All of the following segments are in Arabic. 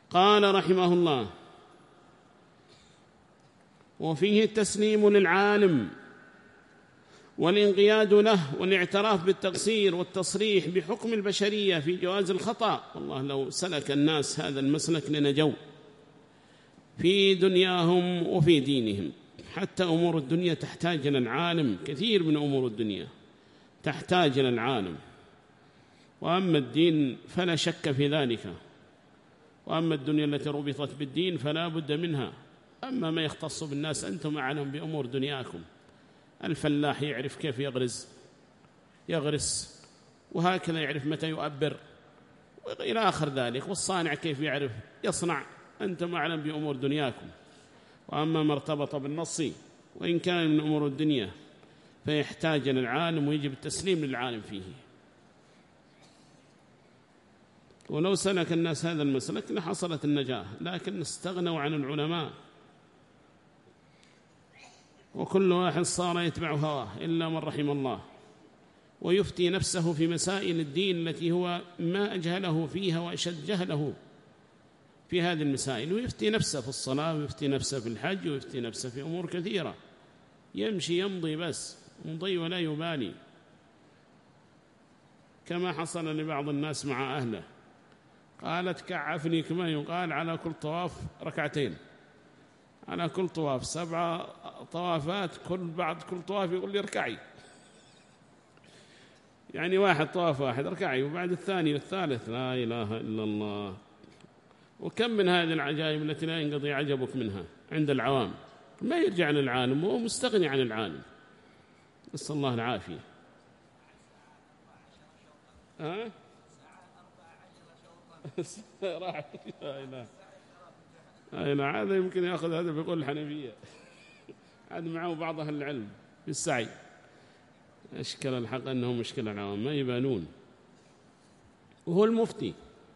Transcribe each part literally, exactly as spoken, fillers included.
قال رحمه الله: وفيه التسليم للعالم والانقياد له والاعتراف بالتقصير والتصريح بحكم البشرية في جواز الخطأ. والله لو سلك الناس هذا المسلك لنجوا في دنياهم وفي دينهم. حتى أمور الدنيا تحتاج إلى العالم، كثير من أمور الدنيا تحتاج إلى العالم، وأما الدين فلا شك في ذلك، وأما الدنيا التي ربطت بالدين فلا بد منها. أما ما يختص بالناس أنتم أعلم بأمور دنياكم. الفلاح يعرف كيف يغرز يغرس وهكذا يعرف متى يؤبر وإلى آخر ذلك، والصانع كيف يعرف يصنع، أنتم أعلم بأمور دنياكم. وأما ما ارتبط بالنص وإن كان من أمور الدنيا فيحتاج إلى العالم ويجب التسليم للعالم فيه. ولو سلك الناس هذا المسلك لحصلت النجاة، لكن استغنوا عن العلماء، وكل واحد صار يتبع هواه إلا من رحم الله، ويفتي نفسه في مسائل الدين التي هو ما أجهله فيها وأشد جهله في هذه المسائل، ويفتي نفسه في الصلاة ويفتي نفسه في الحج ويفتي نفسه في أمور كثيرة، يمشي يمضي بس يمضي ولا يبالي، كما حصل لبعض الناس مع أهله. قالت كعفني كما يقال على كل طواف ركعتين، على كل طواف سبع طوافات، كل بعد كل طواف يقول لي اركعي، يعني واحد طواف واحد اركعي، وبعد الثاني والثالث. لا إله إلا الله. وكم من هذه العجائب التي لا ينقضي عجبك منها عند العوام، ما يرجع للعالم وهو مستغني عن العالم، نسأل الله العافية. ها راح لا إله أي نعم. هذا يمكن يأخذ هذا بيقول الحنفية، عاد معه بعض أهل العلم في السعي. أشكال الحق أنهم مشكل العوام ما يبانون، وهو المفتي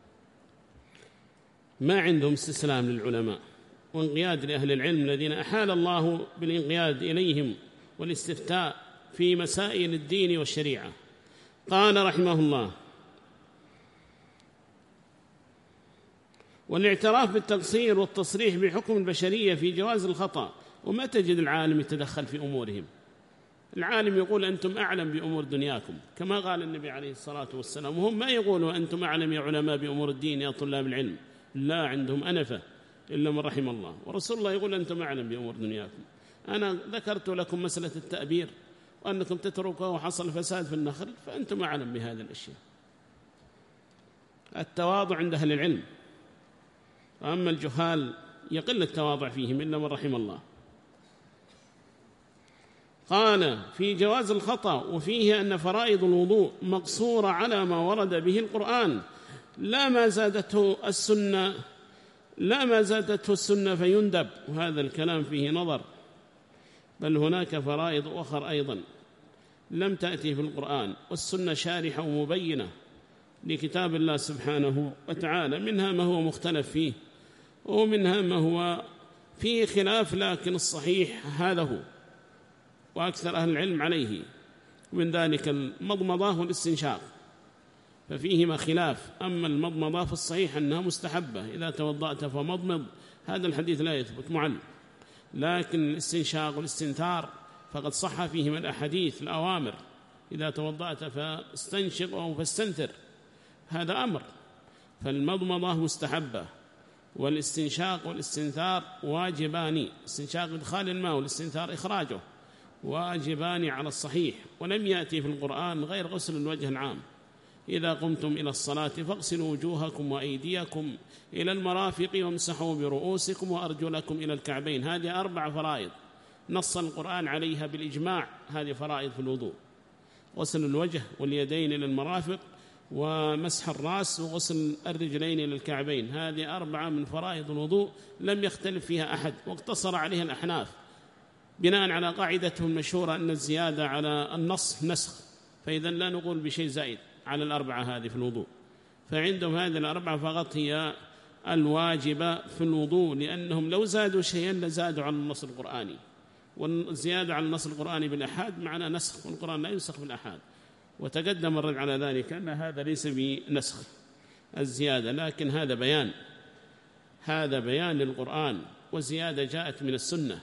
ما عندهم استسلام للعلماء وانقياد لأهل العلم الذين أحال الله بالانقياد إليهم والاستفتاء في مسائل الدين والشريعة. قال رحمه الله: والاعتراف بالتقصير والتصريح بحكم البشرية في جواز الخطأ. وما تجد العالم يتدخل في أمورهم، العالم يقول أنتم أعلم بأمور دنياكم كما قال النبي عليه الصلاة والسلام، وهم ما يقولوا أنتم أعلم يا علماء بأمور الدين يا طلاب العلم، لا عندهم أنفة إلا من رحم الله. ورسول الله يقول أنتم أعلم بأمور دنياكم. أنا ذكرت لكم مسألة التأبير وأنكم تتركوا وحصل فساد في النخل، فأنتم أعلم بهذه الأشياء. التواضع عند أهل العلم، وأما الجهال يقل التواضع فيهم إلا من رحم الله. قال: في جواز الخطأ، وفيه أن فرائض الوضوء مقصورة على ما ورد به القرآن، لا ما زادته السنة لا ما زادته السنة فيندب، وهذا الكلام فيه نظر، بل هناك فرائض أخرى أيضا لم تأتي في القرآن، والسنة شارحة ومبينة لكتاب الله سبحانه وتعالى، منها ما هو مختلف فيه ومنها ما هو فيه خلاف، لكن الصحيح هذا هو وأكثر أهل العلم عليه. ومن ذلك المضمضة والاستنشاق ففيهما خلاف، أما المضمضة فالصحيح أنها مستحبة، إذا توضأت فمضمض، هذا الحديث لا يثبت معل. لكن الاستنشاق والاستنثار فقد صح فيهما الأحاديث الأوامر، إذا توضأت فاستنشق أو فاستنثر، هذا أمر. فالمضمضة مستحبة، والاستنشاق والاستنثار واجبان، استنشاق إدخال الماء والاستنثار إخراجه واجبان على الصحيح. ولم يأتي في القرآن غير غسل الوجه العام: إذا قمتم إلى الصلاة فاغسلوا وجوهكم وأيديكم إلى المرافق وامسحوا برؤوسكم وأرجلكم إلى الكعبين. هذه أربع فرائض نص القرآن عليها بالإجماع، هذه فرائض في الوضوء: غسل الوجه واليدين إلى المرافق، ومسح الرأس، وغسل الرجلين إلى الكعبين. هذه أربعة من فرائض الوضوء لم يختلف فيها أحد، واقتصر عليها الأحناف بناء على قاعدتهم المشهورة أن الزيادة على النص نسخ، فإذا لا نقول بشيء زائد على الأربعة هذه في الوضوء. فعندهم هذه الأربعة فقط هي الواجبة في الوضوء، لأنهم لو زادوا شيئا لزادوا على النص القرآني، والزيادة على النص القرآني بالأحاد معنى نسخ، والقرآن لا ينسخ بالأحاد. وتقدم الرد على ذلك أن هذا ليس بنسخ الزيادة، لكن هذا بيان هذا بيان للقرآن، وزيادة جاءت من السنة.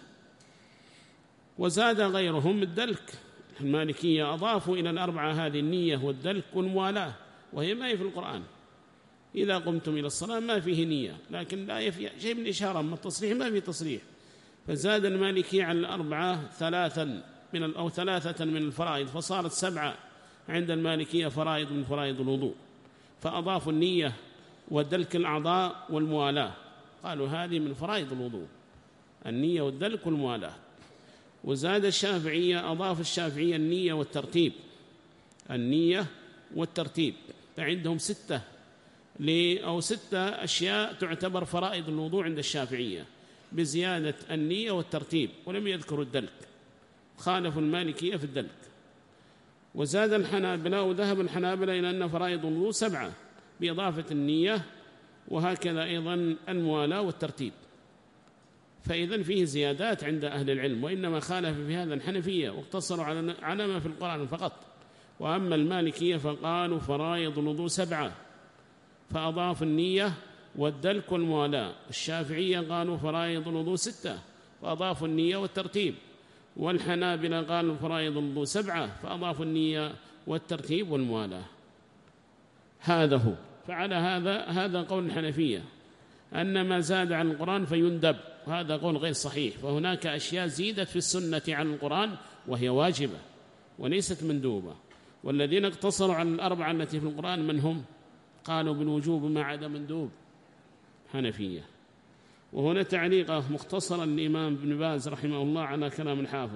وزاد غيرهم الدلك، المالكية أضافوا إلى الأربعة هذه النية والدلك والموالاة، وهي ما هي في القرآن. إذا قمتم إلى الصلاة ما فيه نية، لكن لا يفي شيء من الإشارة، أما التصريح ما فيه تصريح. فزاد المالكية عن الأربعة ثلاثا من أو ثلاثة من الفرائض، فصارت سبعة عند المالكية فرائض من فرائض الوضوء، فأضافوا النية والدلك الأعضاء والموالاة، قالوا هذه من فرائض الوضوء، النية والدلك والموالاة. وزاد الشافعية، أضاف الشافعية النية والترتيب، النية والترتيب، فعندهم ستة أو ستة أشياء تعتبر فرائض الوضوء عند الشافعية بزيادة النية والترتيب، ولم يذكروا الدلك، خالفوا المالكية في الدلك. وزاد الحنابلة، وذهب الحنابلة إلى أن فرائض الوضوء سبعة بإضافة النية، وهكذا أيضا الموالاة والترتيب. فإذن فيه زيادات عند أهل العلم، وإنما خالف في هذا الحنفية واقتصروا على ما في القرآن فقط. وأما المالكية فقالوا فرائض الوضوء سبعة فأضاف النية والدلك والموالاة. الشافعية قالوا فرائض الوضوء ستة فأضافوا النية والترتيب. والحنابلة قالوا فرائض الوضوء سبعة فأضافوا النية والترتيب والموالاة. هذا هو. فعلى هذا هذا قول الحنفية أن ما زاد عن القرآن فيندب، وهذا قول غير صحيح. فهناك أشياء زيدت في السنة عن القرآن وهي واجبة وليست مندوبة. والذين اقتصروا على الأربعة التي في القرآن من هم؟ قالوا بالوجوب ما عدا مندوب، حنفية. وهنا تعليقه مختصرا الإمام ابن باز رحمه الله على كلام الحافظ.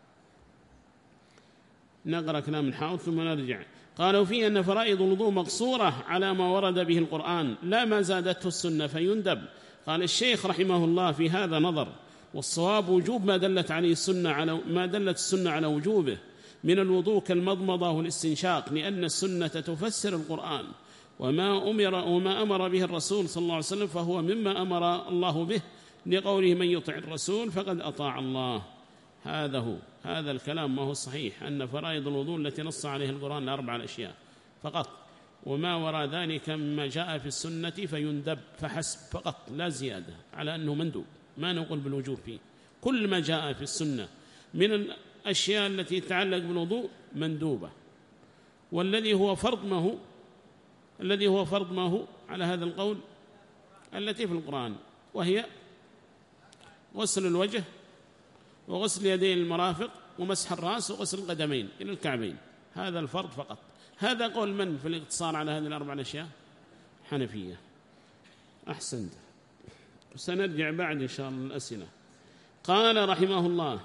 نقرأ كلام الحافظ ثم نرجع. قالوا فيه أن فرائض الوضوء مقصورة على ما ورد به القرآن لا ما زادته السنة فيندب. قال الشيخ رحمه الله في هذا نظر، والصواب وجوب ما دلت عليه السنة على ما دلت السنة على وجوبه من الوضوء كالمضمضة والاستنشاق، لأن السنة تفسر القرآن، وما أمر وما أمر به الرسول صلى الله عليه وسلم فهو مما أمر الله به، لقوله من يطع الرسول فقد أطاع الله. هذا هو. هذا الكلام ما هو الصحيح، أن فرائض الوضوء التي نص عليها القرآن لأربع أشياء فقط، وما وراء ذلك مما جاء في السنة فيندب فحسب فقط، لا زيادة على أنه مندوب، ما نقول بالوجوب فيه. كل ما جاء في السنة من الأشياء التي تتعلق بالوضوء مندوبة. والذي هو فرض ما هو الذي هو فرض ما هو على هذا القول التي في القرآن، وهي غسل الوجه وغسل يدين المرافق ومسح الرأس وغسل القدمين إلى الكعبين، هذا الفرض فقط. هذا قول من في الاقتصار على هذه الأربع أشياء؟ حنفية. أحسنت. سنرجع بعد إن شاء الله الأسئلة. قال رحمه الله: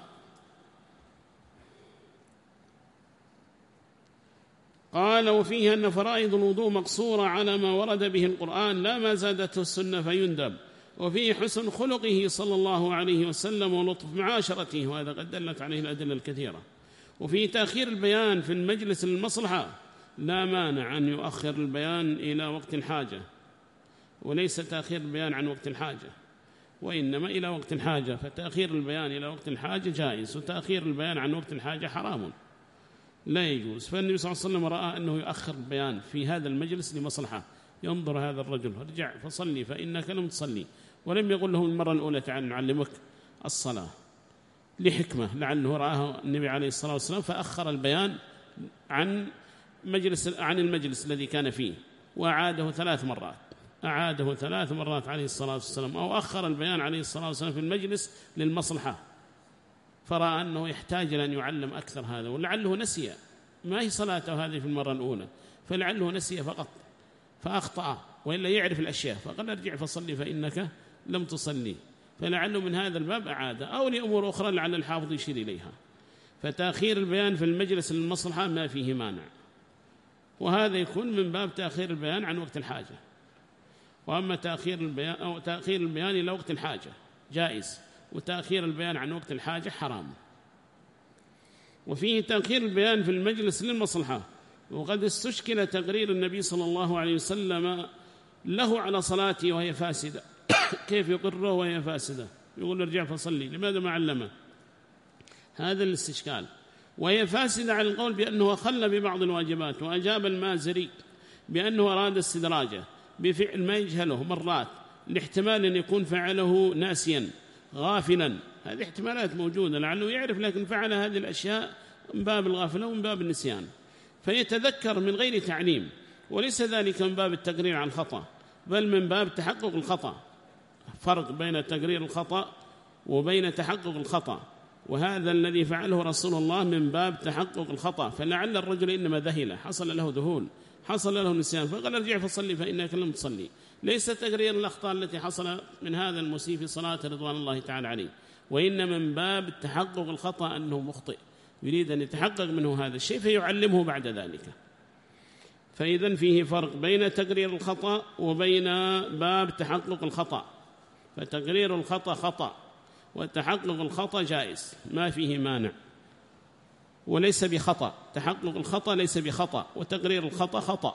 قال وفيه أن فرائض الوضوء مقصورة على ما ورد به القرآن لا ما زادته السنة فيندب. وفيه حسن خلقه صلى الله عليه وسلم ولطف معاشرته، وهذا قد دلت عليه الأدلة الكثيرة. وفيه تأخير البيان في المجلس للمصلحة، لا مانع أن يؤخر البيان إلى وقت الحاجة، وليس تأخير البيان عن وقت الحاجة، وإنما إلى وقت الحاجة. فتأخير البيان إلى وقت الحاجة جائز، وتأخير البيان عن وقت الحاجة حرام لا يجوز. فالنبي صلى الله عليه وسلم رأى أنه يؤخر البيان في هذا المجلس لمصلحة، ينظر هذا الرجل ارجع فصلي فإنك لم تصلي، ولم يقل له المرة الأولى تعال نعلمك الصلاة، لحكمة لعله رآه النبي عليه الصلاة والسلام فأخر البيان عن مجلس عن المجلس الذي كان فيه، وأعاده ثلاث مرات أعاده ثلاث مرات عليه الصلاة والسلام، أو أخر البيان عليه الصلاة والسلام في المجلس للمصلحة، فرأى أنه يحتاج أن يعلم أكثر هذا، ولعله نسي، ما هي صلاته هذه في المرة الأولى، فلعله نسي فقط فأخطأ، وإلا يعرف الأشياء فقال ارجع فصلي فإنك لم تصلي، فلعله من هذا الباب أعاد، أو لأمور أخرى لعل الحافظ يشير إليها. فتأخير البيان في المجلس للمصلحة ما فيه مانع، وهذا يكون من باب تأخير البيان عن وقت الحاجة. وأما تأخير البيان أو تأخير البيان إلى وقت الحاجة جائز، وتأخير البيان عن وقت الحاجة حرام. وفيه تأخير البيان في المجلس للمصلحة، وقد استشكل تقرير النبي صلى الله عليه وسلم له على صلاته وهي فاسدة كيف يقره وهي فاسدة؟ يقول ارجع فصلي، لماذا ما علمه؟ هذا الاستشكال. وهي فاسدة على القول بأنه أخل ببعض الواجبات، وأجاب المازري بأنه أراد استدراجه بفعل ما يجهله مرات، لاحتمال أن يكون فعله ناسيا غافلا، هذه احتمالات موجودة، لعله يعرف لكن فعل هذه الأشياء من باب الغافلة ومن باب النسيان، فيتذكر من غير تعليم، وليس ذلك من باب التقرير عن الخطأ بل من باب تحقق الخطأ. فرق بين تقرير الخطأ وبين تحقق الخطأ، وهذا الذي فعله رسول الله من باب تحقق الخطأ. فلعل الرجل إنما ذهل، حصل له ذهول، حصل له نسيان، فقال ارجع فصلي فإنك لم تصلي. ليس تقرير الأخطاء التي حصل من هذا المسيء في صلاة رضوان الله تعالى عليه، وإنما من باب تحقق الخطأ أنه مخطئ، يريد أن يتحقق منه هذا الشيء فيعلمه بعد ذلك. فإذن فيه فرق بين تقرير الخطأ وبين باب تحقق الخطأ. فتقرير الخطأ خطأ، وتحقق الخطأ جائز ما فيه مانع، وليس بخطأ. تحقق الخطأ ليس بخطأ، وتقرير الخطأ خطأ.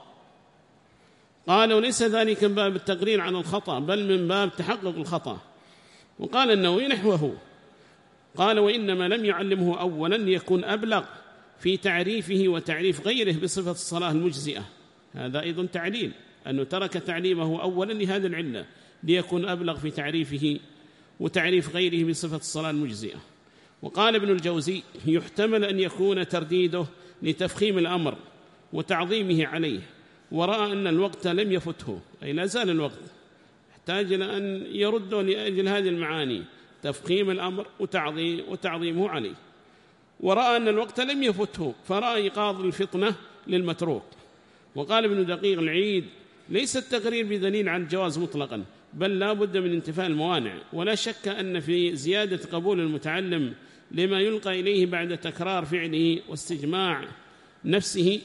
قال وليس ذلك من باب التقرير عن الخطأ بل من باب تحقق الخطأ. وقال النووي نحوه، قال وإنما لم يعلمه أولا ليكون أبلغ في تعريفه وتعريف غيره بصفة الصلاة المجزئة. هذا أيضا تعليل، أنه ترك تعليمه أولا لهذا العلة ليكون أبلغ في تعريفه وتعريف غيره بصفة الصلاة المجزئة. وقال ابن الجوزي يحتمل أن يكون ترديده لتفخيم الأمر وتعظيمه عليه، ورأى أن الوقت لم يفته، أي لا زال الوقت، يحتاج إلى أن يرده لأجل هذه المعاني، تفخيم الأمر وتعظيم وتعظيمه عليه. ورأى أن الوقت لم يفته فرأى إيقاظ الفطنة للمتروك. وقال ابن دقيق العيد ليس التقرير بدليل عن الجواز مطلقا، بل لا بد من انتفاء الموانع. ولا شك أن في زيادة قبول المتعلم لما يلقى إليه بعد تكرار فعله واستجماع نفسه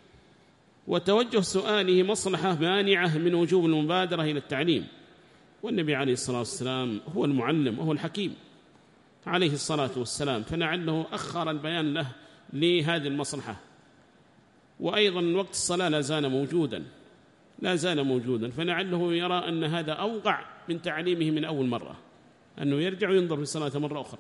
وتوجه سؤاله مصلحة مانعة من وجوب المبادرة إلى التعليم. والنبي عليه الصلاة والسلام هو المعلم وهو الحكيم عليه الصلاة والسلام، فلعله أخر البيان له لهذه المصلحة. وأيضا وقت الصلاة لا زال موجودا لا زال موجودا فلعله يرى أن هذا أوقع من تعليمه من أول مرة، أنه يرجع وينظر في الصلاة مرة أخرى.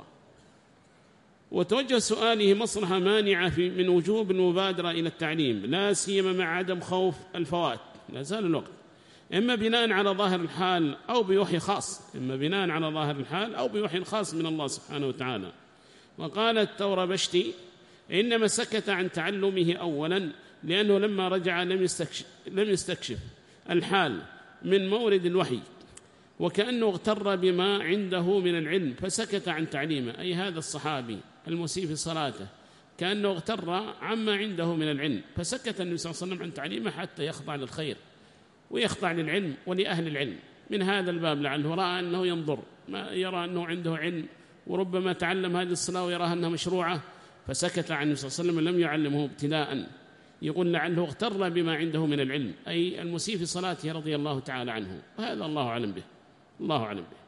وتوجه سؤاله مصلحة مانعة من وجوب المبادرة إلى التعليم، لا سيما مع عدم خوف الفوات، لا زال الوقت، إما بناء على ظاهر الحال أو بوحي خاص، إما بناء على ظاهر الحال أو بوحي خاص من الله سبحانه وتعالى. وقال التوربشتي إنما سكت عن تعلمه أولا لأنه لما رجع لم يستكشف, لم يستكشف الحال من مورد الوحي، وكأنه اغتر بما عنده من العلم فسكت عن تعليمه. أي هذا الصحابي المسيء في صلاته كأنه اغتر عما عنده من العلم فسكت النبي صلى الله عليه وسلم عن تعليمه حتى يخضع للخير ويخضع للعلم ولأهل العلم. من هذا الباب لعله رأى أنه ينظر، ما يرى أنه عنده علم وربما تعلم هذه الصلاة ويراها أنها مشروعة فسكت عن النبي صلى الله عليه وسلم لم يعلمه ابتداءً. يقول لعله اغتر بما عنده من العلم، أي المسيء في صلاته رضي الله تعالى عنه، وهذا الله أعلم به الله أعلم به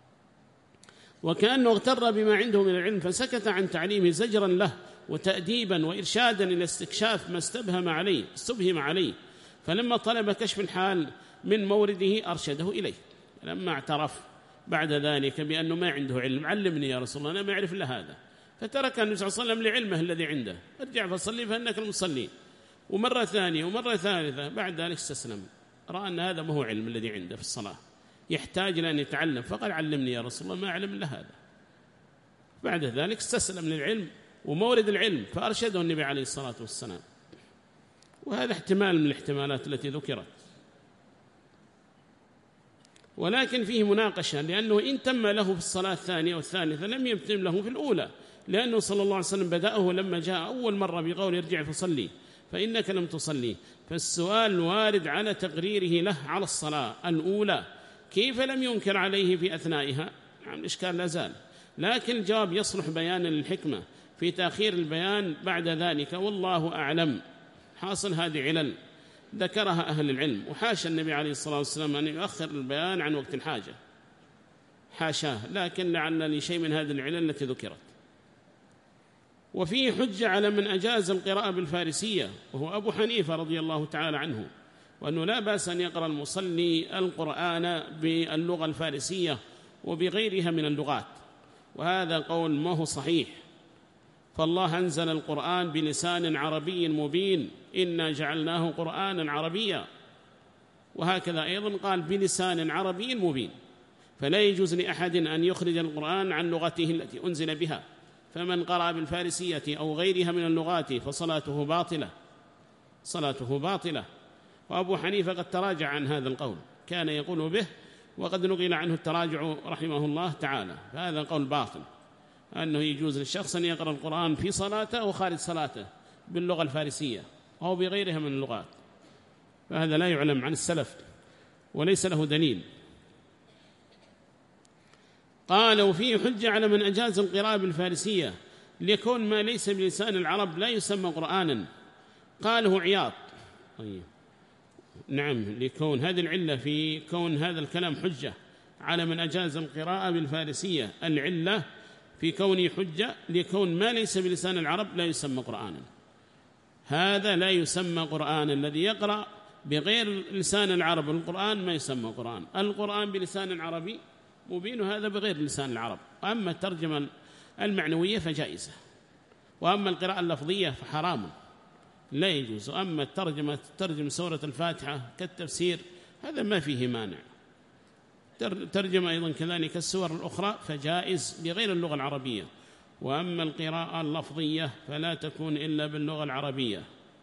وكأنه اغتر بما عنده من العلم فسكت عن تعليمه زجرا له وتأديبا وإرشادا إلى استكشاف ما استبهم عليه استبهم عليه فلما طلب كشف الحال من مورده أرشده إليه. لما اعترف بعد ذلك بأنه ما عنده علم، علمني يا رسول الله أنا ما أعرف إلا هذا، فترك النبي صلى الله عليه وسلم لعلمه الذي عنده، ارجع فصلي فإنك المصلي. ومرة ثانية ومرة ثالثة بعد ذلك استسلم، رأى أن هذا ما هو علم الذي عنده في الصلاة، يحتاج إلى أن يتعلم، فقال علمني يا رسول الله ما أعلم إلا هذا. بعد ذلك استسلم للعلم ومورد العلم فأرشده النبي عليه الصلاة والسلام. وهذا احتمال من الاحتمالات التي ذكرت، ولكن فيه مناقشة، لأنه إن تم له في الصلاة الثانية والثالثة لم يتم له في الأولى، لأنه صلى الله عليه وسلم بدأه لما جاء أول مرة بقول ارجع فصلي فإنك لم تصلي. فالسؤال وارد على تقريره له على الصلاة الأولى، كيف لم ينكر عليه في أثنائها؟ يعني الإشكال لا زال، لكن الجواب يصلح بيانا للحكمة في تأخير البيان بعد ذلك، والله أعلم. حاصل هذه علل ذكرها أهل العلم، وحاشا النبي عليه الصلاة والسلام أن يؤخر البيان عن وقت الحاجة، حاشاه، لكن لعل لشيء من هذه العلل التي ذكرت. وفيه حجة على من أجاز القراءة بالفارسية وهو أبو حنيفة رضي الله تعالى عنه، وأنه لا بأس أن يقرأ المصلي القرآن باللغة الفارسية وبغيرها من اللغات، وهذا قول ما هو صحيح، فالله أنزل القرآن بلسان عربي مبين إنا جعلناه قرآنا عربيا، وهكذا أيضا قال بلسان عربي مبين، فلا يجوز لأحد أن يخرج القرآن عن لغته التي أنزل بها، فمن قرأ بالفارسية أو غيرها من اللغات فصلاته باطلة، صلاته باطلة. وأبو حنيفة قد تراجع عن هذا القول، كان يقول به وقد نقل عنه التراجع رحمه الله تعالى، فهذا قول باطل، أنه يجوز للشخص أن يقرأ القرآن في صلاته أو خارج صلاته باللغة الفارسية أو بغيرها من اللغات، فهذا لا يعلم عن السلف وليس له دليل. قال وفيه حجة على من أجاز القراءة بالفارسية ليكون ما ليس بلسان العرب لا يسمى قرآنا. قاله عياض. طيب نعم، ليكون هذه العلة في كون هذا الكلام حجة على من أجاز القراءة بالفارسية، العلة في كونه حجة ليكون ما ليس بلسان العرب لا يسمى قرآنا، هذا لا يسمى قرآن. الذي يقرأ بغير لسان العرب القرآن ما يسمى قرآن، القرآن بلسان عربي مبين، هذا بغير لسان العرب. أما الترجمة المعنوية فجائزة، وأما القراءة اللفظية فحرام لا يجوز. أما الترجمة ترجم سورة الفاتحة كالتفسير هذا ما فيه مانع، ترجمة أيضا كذلك السور الأخرى فجائز بغير اللغة العربية. وأما القراءة اللفظية فلا تكون إلا باللغة العربية.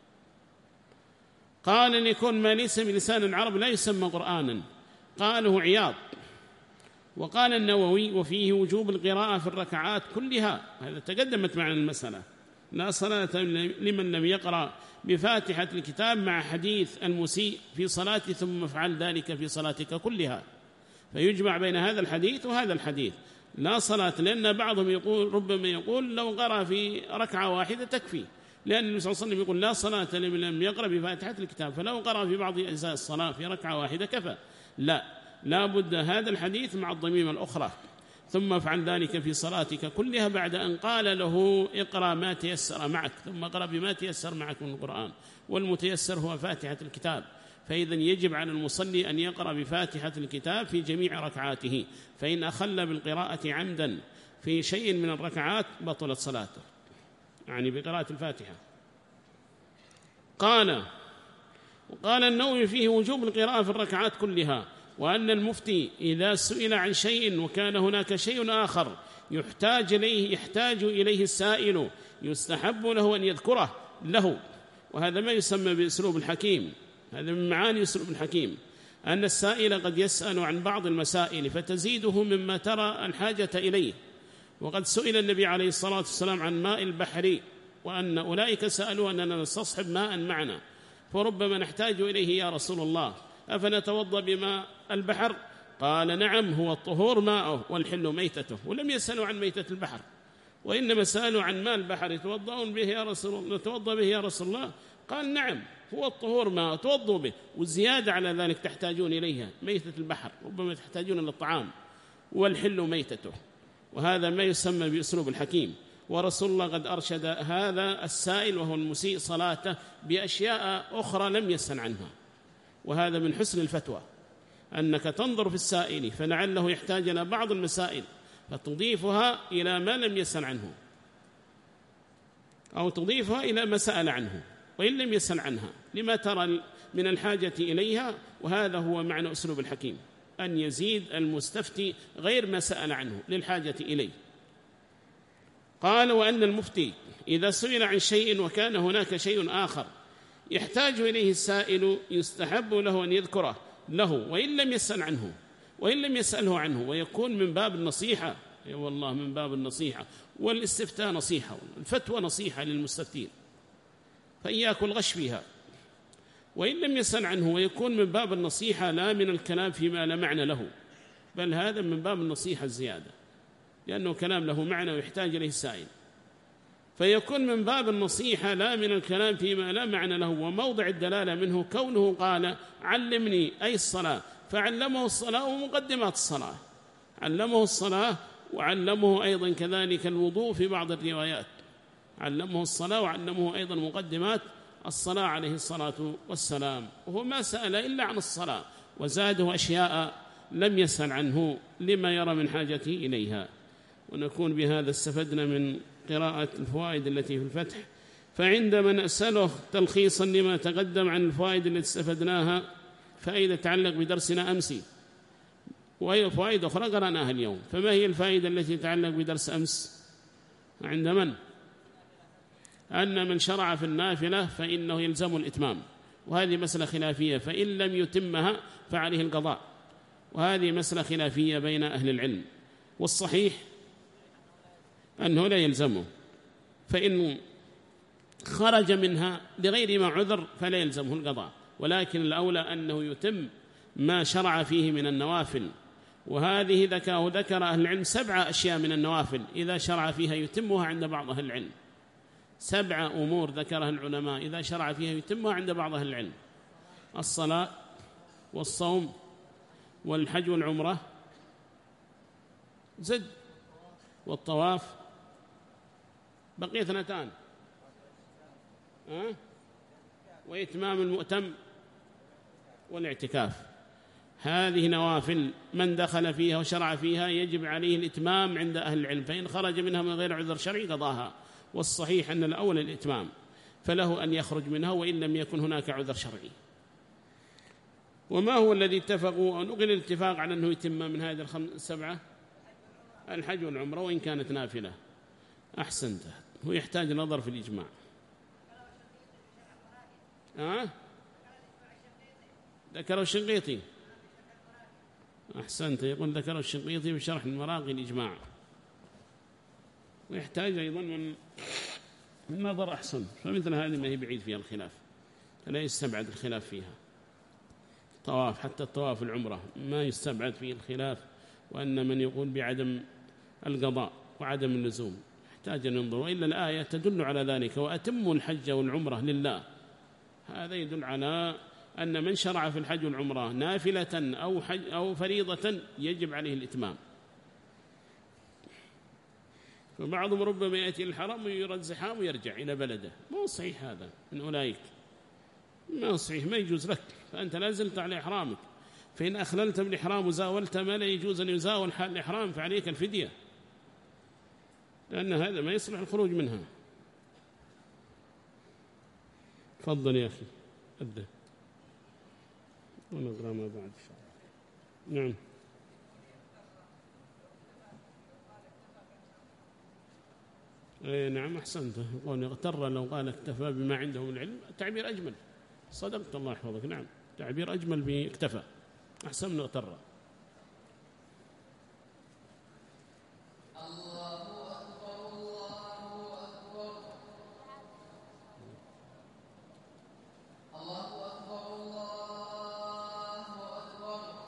قال أن يكون ما ليس بلسان العرب لا يسمى قرآنا، قاله عياض. وقال النووي وفيه وجوب القراءة في الركعات كلها، هذا تقدمت معنا المسألة، لا صلاة لمن لم يقرأ بفاتحة الكتاب، مع حديث المسيء في صلاته ثم افعل ذلك في صلاتك كلها، فيجمع بين هذا الحديث وهذا الحديث، لا صلاة. لأن بعضهم يقول ربما يقول لو قرأ في ركعة واحدة تكفي، لأن النبي صلى الله عليه وسلم يقول لا صلاة لمن لم يقرأ بفاتحة الكتاب، فلو قرأ في بعض أجزاء الصلاة في ركعة واحدة كفى. لا، لا بد هذا الحديث مع الضميمة الأخرى، ثم افعل ذلك في صلاتك كلها، بعد أن قال له اقرأ ما تيسر معك، ثم اقرأ بما تيسر معك من القرآن، والمتيسر هو فاتحة الكتاب. فإذا يجب على المصلي أن يقرأ بفاتحة الكتاب في جميع ركعاته، فإن أخل بالقراءة عمدا في شيء من الركعات بطلت صلاته، يعني بقراءة الفاتحة. قال وقال النووي فيه وجوب القراءة في الركعات كلها، وأن المفتي إذا سئل عن شيء وكان هناك شيء آخر يحتاج إليه يحتاج إليه السائل يستحب له أن يذكره له، وهذا ما يسمى بأسلوب الحكيم، هذا من معاني أسلوب الحكيم، أن السائل قد يسأل عن بعض المسائل فتزيده مما ترى الحاجة إليه. وقد سئل النبي عليه الصلاة والسلام عن ماء البحر، وأن أولئك سألوا أننا نستصحب ماء معنا، فربما نحتاج إليه يا رسول الله، أفنتوضأ بماء البحر؟ قال نعم، هو الطهور ماءه والحل ميتته. ولم يسألوا عن ميتة البحر، وإنما سألوا عن ماء البحر يتوضؤون به يا رسول الله، نتوضأ به يا رسول الله؟ قال نعم، هو الطهور ماء توضؤوا به، والزيادة على ذلك تحتاجون إليها، ميتة البحر ربما تحتاجون للطعام، والحل ميتته. وهذا ما يسمى بأسلوب الحكيم. ورسول الله قد أرشد هذا السائل وهو المسيء صلاته بأشياء أخرى لم يسأل عنها، وهذا من حسن الفتوى، أنك تنظر في السائل فلعله يحتاج إلى بعض المسائل فتضيفها إلى ما لم يسأل عنه، أو تضيفها إلى ما سأل عنه وإن لم يسأل عنها لما ترى من الحاجة إليها. وهذا هو معنى أسلوب الحكيم، أن يزيد المستفتي غير ما سأل عنه للحاجة إليه. قال وأن المفتي إذا سئل عن شيء وكان هناك شيء آخر يحتاج إليه السائل يستحب له أن يذكره له وإن لم يسأل عنه وإن لم يسأله عنه، ويكون من باب النصيحة، أي والله من باب النصيحة، والاستفتاء نصيحة، الفتوى نصيحة للمستفتين، فإياك الغش فيها. وإن لم يسأل عنه ويكون من باب النصيحة لا من الكلام فيما لا معنى له، بل هذا من باب النصيحة الزيادة، لأنه كلام له معنى ويحتاج إليه السائل، فيكون من باب النصيحة لا من الكلام فيما لا معنى له. وموضع الدلالة منه كونه قال علمني أي الصلاة، فعلمه الصلاة ومقدمات الصلاة، علمه الصلاة وعلمه أيضا كذلك الوضوء في بعض الروايات، علمه الصلاة وعلمه أيضا مقدمات الصلاة عليه الصلاة والسلام، وهو ما سأل إلا عن الصلاة، وزاده أشياء لم يسأل عنه لما يرى من حاجته إليها. ونكون بهذا استفدنا من قراءة الفوائد التي في الفتح. فعندما نسأله تلخيصا لما تقدم عن الفوائد التي استفدناها فائدة تتعلق بدرسنا أمس وفوائد أخرى قرأناها اليوم. فما هي الفائدة التي تتعلق بدرس أمس عند من؟ أن من شرع في النافلة فإنه يلزم الإتمام، وهذه مسألة خلافية، فإن لم يتمها فعليه القضاء، وهذه مسألة خلافية بين أهل العلم، والصحيح أنه لا يلزمه، فإن خرج منها لغير ما عذر فلا يلزمه القضاء، ولكن الأولى أنه يتم ما شرع فيه من النوافل. وهذه ذكاه ذكر أهل العلم سبع أشياء من النوافل إذا شرع فيها يتمها عند بعض أهل العلم، سبع أمور ذكرها العلماء إذا شرع فيها يتمها عند بعض أهل العلم: الصلاة والصوم والحج والعمرة، زد، والطواف، بقي اثنتان، أه؟ وإتمام المؤتم والاعتكاف. هذه نوافل من دخل فيها وشرع فيها يجب عليه الإتمام عند أهل العلم، فإن خرج منها من غير عذر شرعي قضاها، والصحيح أن الأول الإتمام، فله أن يخرج منها وإن لم يكن هناك عذر شرعي. وما هو الذي اتفقوا أن نقل الاتفاق على أنه يتم من هذه السبعة؟ الحج والعمرة وإن كانت نافلة. أحسنت، هو يحتاج نظر في الإجماع. أه؟ ذكره الشنقيطي. أحسنت، يقول ذكره الشنقيطي بشرح المراقي الإجماع، ويحتاج أيضا من النظر أحسن، فمثل هذه ما هي بعيد فيها الخلاف، فلا يستبعد الخلاف فيها. طواف، حتى الطواف العمرة ما يستبعد فيه الخلاف، وأن من يقول بعدم القضاء وعدم اللزوم يحتاج أن ينظر، وإلا الآية تدل على ذلك: وأتموا الحج والعمرة لله. هذا يدل على أن من شرع في الحج والعمرة نافلة أو, حج أو فريضة يجب عليه الإتمام. فبعضهم ربما يأتي الحرم ويرد زحام ويرجع إلى بلده، ما هو صحيح هذا من أولئك، ما هو صحيح، ما يجوز لك، فأنت لا زلت على إحرامك، فإن أخللت بالإحرام وزاولت ما لا يجوز أن يزاول حال الإحرام فعليك الفدية، لأن هذا ما يصلح الخروج منها. تفضل يا أخي أبدأ ونقرأ ما بعد. نعم. اي نعم، احسنت. يقول اغتر لو قال اكتفى بما عنده من العلم، التعبير اجمل. صدقت، الله يحفظك. نعم، تعبير اجمل باكتفى، احسن من اغتر.